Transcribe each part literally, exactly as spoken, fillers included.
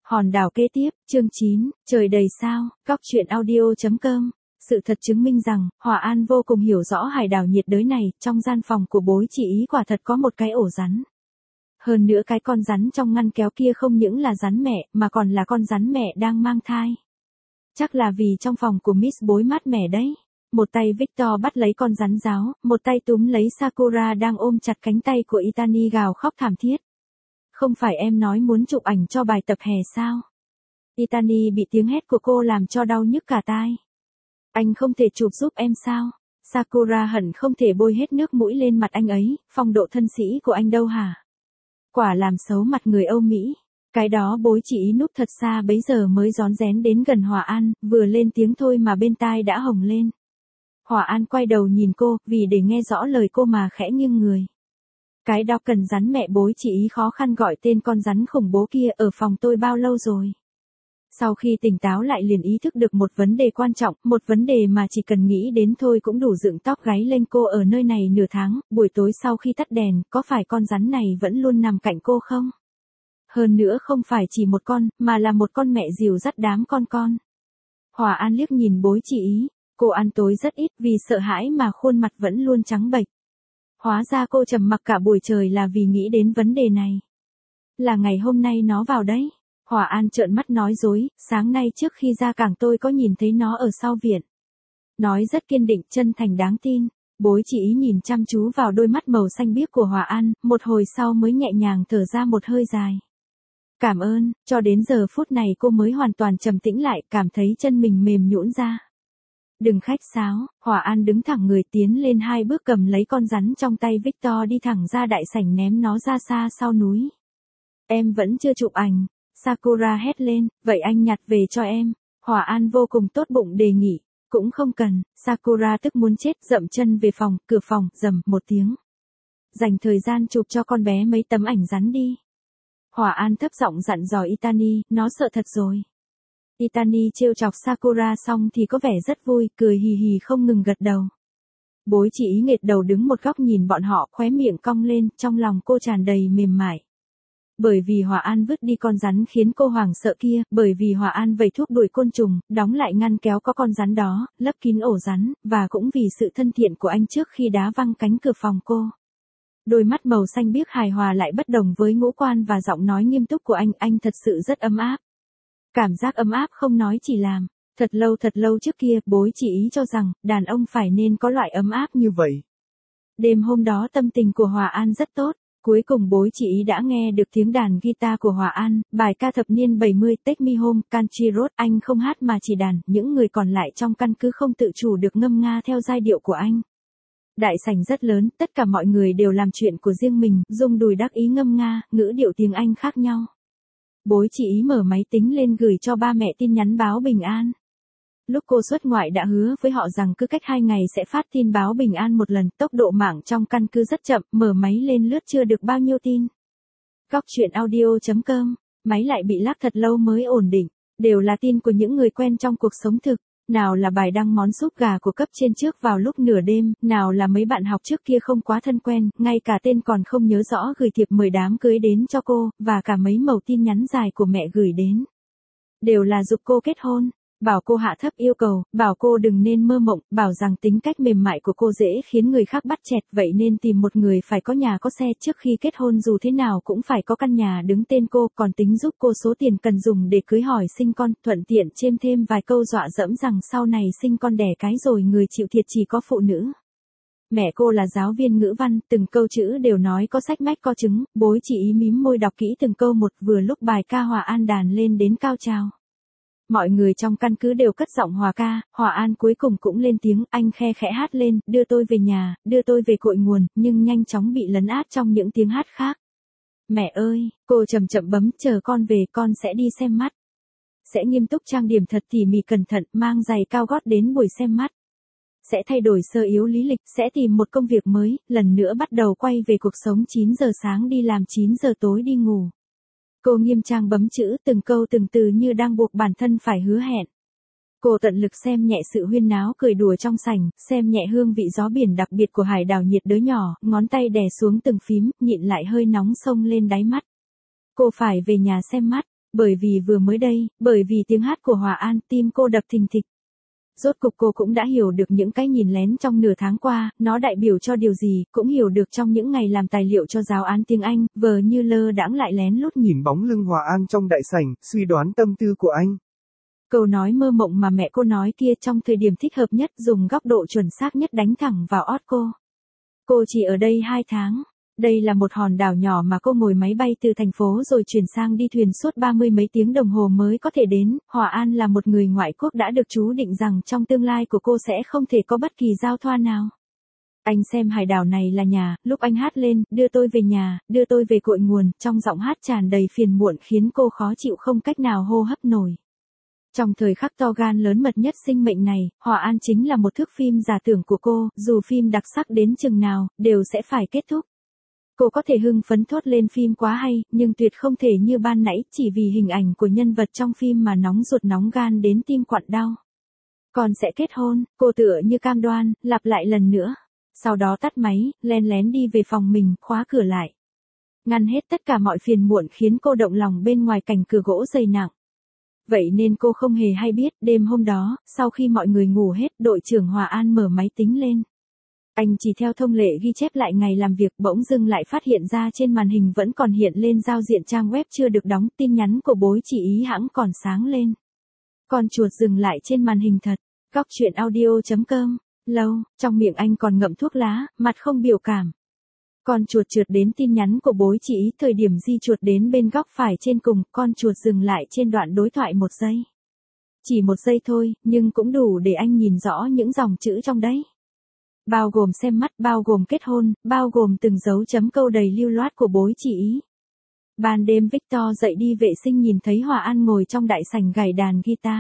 Hòn đảo kế tiếp, chương chín, trời đầy sao, góc truyện audio.com. Sự thật chứng minh rằng, Hòa An vô cùng hiểu rõ hải đảo nhiệt đới này, trong gian phòng của bối chị ý quả thật có một cái ổ rắn. Hơn nữa cái con rắn trong ngăn kéo kia không những là rắn mẹ, mà còn là con rắn mẹ đang mang thai. Chắc là vì trong phòng của Miss bối mát mẻ đấy. Một tay Victor bắt lấy con rắn giáo, một tay túm lấy Sakura đang ôm chặt cánh tay của Itani gào khóc thảm thiết. Không phải em nói muốn chụp ảnh cho bài tập hè sao? Itani bị tiếng hét của cô làm cho đau nhức cả tai. Anh không thể chụp giúp em sao? Sakura hận không thể bôi hết nước mũi lên mặt anh ấy, phong độ thân sĩ của anh đâu hả? Quả làm xấu mặt người Âu Mỹ. Cái đó bối chị ý núp thật xa bấy giờ mới rón rén đến gần Hòa An, vừa lên tiếng thôi mà bên tai đã hồng lên. Hòa An quay đầu nhìn cô, vì để nghe rõ lời cô mà khẽ nghiêng người. Cái đó cần rắn mẹ bối chị ý khó khăn gọi tên con rắn khủng bố kia ở phòng tôi bao lâu rồi. Sau khi tỉnh táo lại liền ý thức được một vấn đề quan trọng, một vấn đề mà chỉ cần nghĩ đến thôi cũng đủ dựng tóc gáy lên cô ở nơi này nửa tháng, buổi tối sau khi tắt đèn, có phải con rắn này vẫn luôn nằm cạnh cô không? Hơn nữa không phải chỉ một con, mà là một con mẹ dìu dắt đám con con. Hòa An liếc nhìn bối chị ý, cô ăn tối rất ít vì sợ hãi mà khuôn mặt vẫn luôn trắng bệch. Hóa ra cô trầm mặc cả buổi trời là vì nghĩ đến vấn đề này. Là ngày hôm nay nó vào đấy. Hòa An trợn mắt nói dối, sáng nay trước khi ra cảng tôi có nhìn thấy nó ở sau viện. Nói rất kiên định, chân thành đáng tin. Bối chị ý nhìn chăm chú vào đôi mắt màu xanh biếc của Hòa An, một hồi sau mới nhẹ nhàng thở ra một hơi dài. Cảm ơn, cho đến giờ phút này cô mới hoàn toàn trầm tĩnh lại, cảm thấy chân mình mềm nhũn ra. Đừng khách sáo, Hòa An đứng thẳng người tiến lên hai bước cầm lấy con rắn trong tay Victor đi thẳng ra đại sảnh ném nó ra xa sau núi. Em vẫn chưa chụp ảnh, Sakura hét lên, vậy anh nhặt về cho em. Hòa An vô cùng tốt bụng đề nghị, cũng không cần, Sakura tức muốn chết dậm chân về phòng, cửa phòng, rầm một tiếng. Dành thời gian chụp cho con bé mấy tấm ảnh rắn đi. Hòa An thấp giọng dặn dò Itani, nó sợ thật rồi. Itani trêu chọc Sakura xong thì có vẻ rất vui, cười hì hì không ngừng gật đầu. Bối chị ý nghệt đầu đứng một góc nhìn bọn họ, khóe miệng cong lên, trong lòng cô tràn đầy mềm mại. Bởi vì Hòa An vứt đi con rắn khiến cô hoảng sợ kia, bởi vì Hòa An vẩy thuốc đuổi côn trùng, đóng lại ngăn kéo có con rắn đó, lấp kín ổ rắn, và cũng vì sự thân thiện của anh trước khi đá văng cánh cửa phòng cô. Đôi mắt màu xanh biếc hài hòa lại bất đồng với ngũ quan và giọng nói nghiêm túc của anh, anh thật sự rất ấm áp. Cảm giác ấm áp không nói chỉ làm. Thật lâu thật lâu trước kia, bối chị ý cho rằng, đàn ông phải nên có loại ấm áp như vậy. Đêm hôm đó tâm tình của Hòa An rất tốt. Cuối cùng bối chị ý đã nghe được tiếng đàn guitar của Hòa An, bài ca thập niên bảy mươi Take Me Home, Country Road, anh không hát mà chỉ đàn, những người còn lại trong căn cứ không tự chủ được ngâm nga theo giai điệu của anh. Đại sảnh rất lớn, tất cả mọi người đều làm chuyện của riêng mình, rung đùi đắc ý ngâm nga, ngữ điệu tiếng Anh khác nhau. Bối chị ý mở máy tính lên gửi cho ba mẹ tin nhắn báo bình an. Lúc cô xuất ngoại đã hứa với họ rằng cứ cách hai ngày sẽ phát tin báo bình an một lần, tốc độ mạng trong căn cứ rất chậm, mở máy lên lướt chưa được bao nhiêu tin. Góc truyện audio.com, máy lại bị lag thật lâu mới ổn định, đều là tin của những người quen trong cuộc sống thực, nào là bài đăng món súp gà của cấp trên trước vào lúc nửa đêm, nào là mấy bạn học trước kia không quá thân quen, ngay cả tên còn không nhớ rõ gửi thiệp mời đám cưới đến cho cô, và cả mấy mẩu tin nhắn dài của mẹ gửi đến. Đều là giục cô kết hôn. Bảo cô hạ thấp yêu cầu, bảo cô đừng nên mơ mộng, bảo rằng tính cách mềm mại của cô dễ khiến người khác bắt chẹt, vậy nên tìm một người phải có nhà có xe, trước khi kết hôn dù thế nào cũng phải có căn nhà đứng tên cô, còn tính giúp cô số tiền cần dùng để cưới hỏi sinh con, thuận tiện chêm thêm vài câu dọa dẫm rằng sau này sinh con đẻ cái rồi người chịu thiệt chỉ có phụ nữ. Mẹ cô là giáo viên ngữ văn, từng câu chữ đều nói có sách mách có chứng, bối chị ý mím môi đọc kỹ từng câu một, vừa lúc bài ca Hòa An đàn lên đến cao trào. Mọi người trong căn cứ đều cất giọng hòa ca, Hòa An cuối cùng cũng lên tiếng, anh khe khẽ hát lên, đưa tôi về nhà, đưa tôi về cội nguồn, nhưng nhanh chóng bị lấn át trong những tiếng hát khác. Mẹ ơi, cô chậm chậm bấm, chờ con về, con sẽ đi xem mắt. Sẽ nghiêm túc trang điểm thật tỉ mỉ cẩn thận, mang giày cao gót đến buổi xem mắt. Sẽ thay đổi sơ yếu lý lịch, sẽ tìm một công việc mới, lần nữa bắt đầu quay về cuộc sống chín giờ sáng đi làm chín giờ tối đi ngủ. Cô nghiêm trang bấm chữ từng câu từng từ như đang buộc bản thân phải hứa hẹn. Cô tận lực xem nhẹ sự huyên náo cười đùa trong sảnh, xem nhẹ hương vị gió biển đặc biệt của hải đảo nhiệt đới nhỏ, ngón tay đè xuống từng phím, nhịn lại hơi nóng xông lên đáy mắt. Cô phải về nhà xem mắt. Bởi vì vừa mới đây, bởi vì tiếng hát của Hòa An, tim cô đập thình thịch. Rốt cục cô cũng đã hiểu được những cái nhìn lén trong nửa tháng qua, nó đại biểu cho điều gì, cũng hiểu được trong những ngày làm tài liệu cho giáo án tiếng Anh, vờ như lơ đãng lại lén lút Nhìn bóng lưng Hòa An trong đại sảnh, suy đoán tâm tư của anh. Câu nói mơ mộng mà mẹ cô nói kia trong thời điểm thích hợp nhất dùng góc độ chuẩn xác nhất đánh thẳng vào ót cô. Cô chỉ ở đây hai tháng. Đây là một hòn đảo nhỏ mà cô ngồi máy bay từ thành phố rồi chuyển sang đi thuyền suốt ba mươi mấy tiếng đồng hồ mới có thể đến. Hòa An là một người ngoại quốc đã được chú định rằng trong tương lai của cô sẽ không thể có bất kỳ giao thoa nào. Anh xem hải đảo này là nhà, lúc anh hát lên, đưa tôi về nhà, đưa tôi về cội nguồn, trong giọng hát tràn đầy phiền muộn khiến cô khó chịu không cách nào hô hấp nổi. Trong thời khắc to gan lớn mật nhất sinh mệnh này, Hòa An chính là một thước phim giả tưởng của cô, dù phim đặc sắc đến chừng nào, đều sẽ phải kết thúc. Cô có thể hưng phấn thốt lên phim quá hay, nhưng tuyệt không thể như ban nãy chỉ vì hình ảnh của nhân vật trong phim mà nóng ruột nóng gan đến tim quặn đau. Còn sẽ kết hôn, cô tựa như cam đoan, lặp lại lần nữa. Sau đó tắt máy, len lén đi về phòng mình, khóa cửa lại. Ngăn hết tất cả mọi phiền muộn khiến cô động lòng bên ngoài cành cửa gỗ dày nặng. Vậy nên cô không hề hay biết, đêm hôm đó, sau khi mọi người ngủ hết, đội trưởng Hòa An mở máy tính lên. Anh chỉ theo thông lệ ghi chép lại ngày làm việc, bỗng dưng lại phát hiện ra trên màn hình vẫn còn hiện lên giao diện trang web chưa được đóng, tin nhắn của bối chị ý hãng còn sáng lên. Con chuột dừng lại trên màn hình thật. Góc chuyện audio chấm com. Lâu, trong miệng anh còn ngậm thuốc lá, mặt không biểu cảm. Con chuột trượt đến tin nhắn của bối chị ý, thời điểm di chuột đến bên góc phải trên cùng, con chuột dừng lại trên đoạn đối thoại một giây. Chỉ một giây thôi, nhưng cũng đủ để anh nhìn rõ những dòng chữ trong đấy. Bao gồm xem mắt, bao gồm kết hôn, bao gồm từng dấu chấm câu đầy lưu loát của bối chị ý. Ban đêm Victor dậy đi vệ sinh nhìn thấy Hòa An ngồi trong đại sảnh gảy đàn guitar.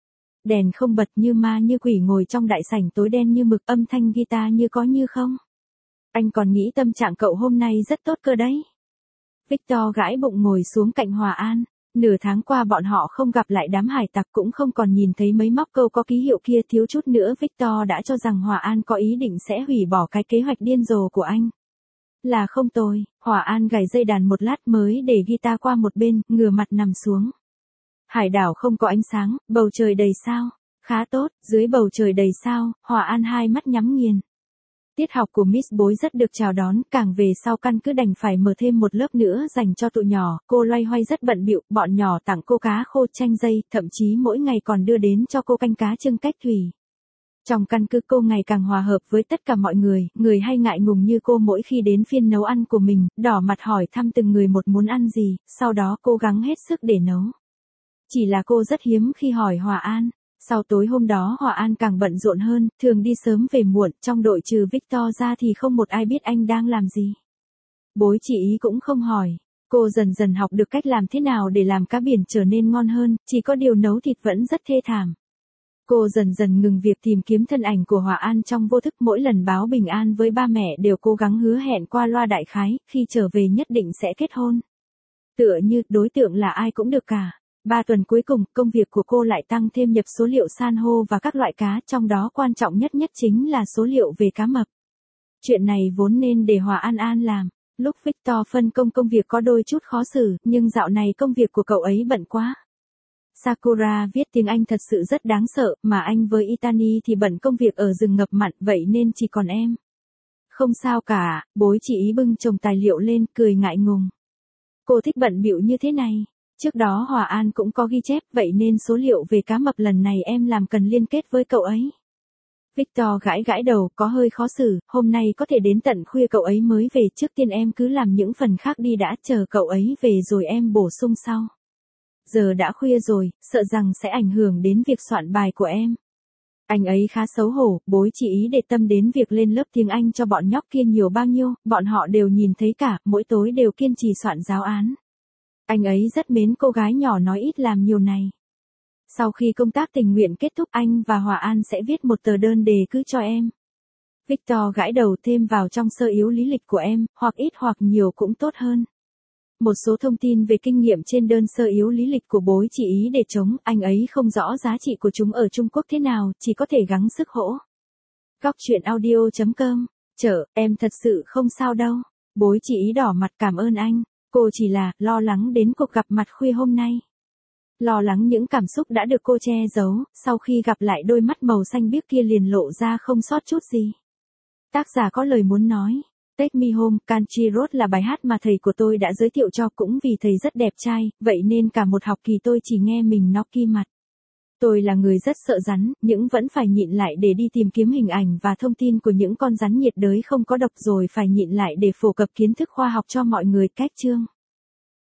Đèn không bật như ma như quỷ ngồi trong đại sảnh tối đen như mực, âm thanh guitar như có như không. Anh còn nghĩ tâm trạng cậu hôm nay rất tốt cơ đấy. Victor gãi bụng ngồi xuống cạnh Hòa An. Nửa tháng qua bọn họ không gặp lại đám hải tặc, cũng không còn nhìn thấy mấy móc câu có ký hiệu kia, thiếu chút nữa Victor đã cho rằng Hòa An có ý định sẽ hủy bỏ cái kế hoạch điên rồ của anh. Là không tồi, Hòa An gảy dây đàn một lát mới để guitar qua một bên, ngửa mặt nằm xuống. Hải đảo không có ánh sáng, bầu trời đầy sao. Khá tốt, dưới bầu trời đầy sao, Hòa An hai mắt nhắm nghiền. Tiết học của Miss Bối rất được chào đón, càng về sau căn cứ đành phải mở thêm một lớp nữa dành cho tụi nhỏ, cô loay hoay rất bận bịu, bọn nhỏ tặng cô cá khô chanh dây, thậm chí mỗi ngày còn đưa đến cho cô canh cá trưng cách thủy. Trong căn cứ cô ngày càng hòa hợp với tất cả mọi người, người hay ngại ngùng như cô mỗi khi đến phiên nấu ăn của mình, đỏ mặt hỏi thăm từng người một muốn ăn gì, sau đó cố gắng hết sức để nấu. Chỉ là cô rất hiếm khi hỏi Hòa An. Sau tối hôm đó Hòa An càng bận rộn hơn, thường đi sớm về muộn, trong đội trừ Victor ra thì không một ai biết anh đang làm gì. Bối chị ý cũng không hỏi. Cô dần dần học được cách làm thế nào để làm cá biển trở nên ngon hơn, chỉ có điều nấu thịt vẫn rất thê thảm. Cô dần dần ngừng việc tìm kiếm thân ảnh của Hòa An trong vô thức, mỗi lần báo bình an với ba mẹ đều cố gắng hứa hẹn qua loa đại khái, khi trở về nhất định sẽ kết hôn. Tựa như đối tượng là ai cũng được cả. Ba tuần cuối cùng, công việc của cô lại tăng thêm nhập số liệu san hô và các loại cá, trong đó quan trọng nhất nhất chính là số liệu về cá mập. Chuyện này vốn nên để Hòa An An làm. Lúc Victor phân công công việc có đôi chút khó xử, nhưng dạo này công việc của cậu ấy bận quá. Sakura viết tiếng Anh thật sự rất đáng sợ, mà anh với Itani thì bận công việc ở rừng ngập mặn, vậy nên chỉ còn em. Không sao cả, bối chị ý bưng chồng tài liệu lên, cười ngại ngùng. Cô thích bận bịu như thế này. Trước đó Hòa An cũng có ghi chép, vậy nên số liệu về cá mập lần này em làm cần liên kết với cậu ấy. Victor gãi gãi đầu, có hơi khó xử, hôm nay có thể đến tận khuya cậu ấy mới về, trước tiên em cứ làm những phần khác đi đã, chờ cậu ấy về rồi em bổ sung sau. Giờ đã khuya rồi, sợ rằng sẽ ảnh hưởng đến việc soạn bài của em. Anh ấy khá xấu hổ, bối chỉ ý để tâm đến việc lên lớp tiếng Anh cho bọn nhóc kia nhiều bao nhiêu, bọn họ đều nhìn thấy cả, mỗi tối đều kiên trì soạn giáo án. Anh ấy rất mến cô gái nhỏ nói ít làm nhiều này. Sau khi công tác tình nguyện kết thúc, anh và Hòa An sẽ viết một tờ đơn đề cử cho em. Victor gãi đầu, thêm vào trong sơ yếu lý lịch của em, hoặc ít hoặc nhiều cũng tốt hơn. Một số thông tin về kinh nghiệm trên đơn sơ yếu lý lịch của bối chỉ ý để chống, anh ấy không rõ giá trị của chúng ở Trung Quốc thế nào, chỉ có thể gắng sức hỗ. Góc chuyện audio chấm com. Chợ, em thật sự không sao đâu. Bối chỉ ý đỏ mặt cảm ơn anh. Cô chỉ là lo lắng đến cuộc gặp mặt khuya hôm nay. Lo lắng những cảm xúc đã được cô che giấu, sau khi gặp lại đôi mắt màu xanh biếc kia liền lộ ra không sót chút gì. Tác giả có lời muốn nói. Take Me Home, Country Road là bài hát mà thầy của tôi đã giới thiệu cho, cũng vì thầy rất đẹp trai, vậy nên cả một học kỳ tôi chỉ nghe mình nó ki mặt. Tôi là người rất sợ rắn, nhưng vẫn phải nhịn lại để đi tìm kiếm hình ảnh và thông tin của những con rắn nhiệt đới không có độc, rồi phải nhịn lại để phổ cập kiến thức khoa học cho mọi người. Cách chương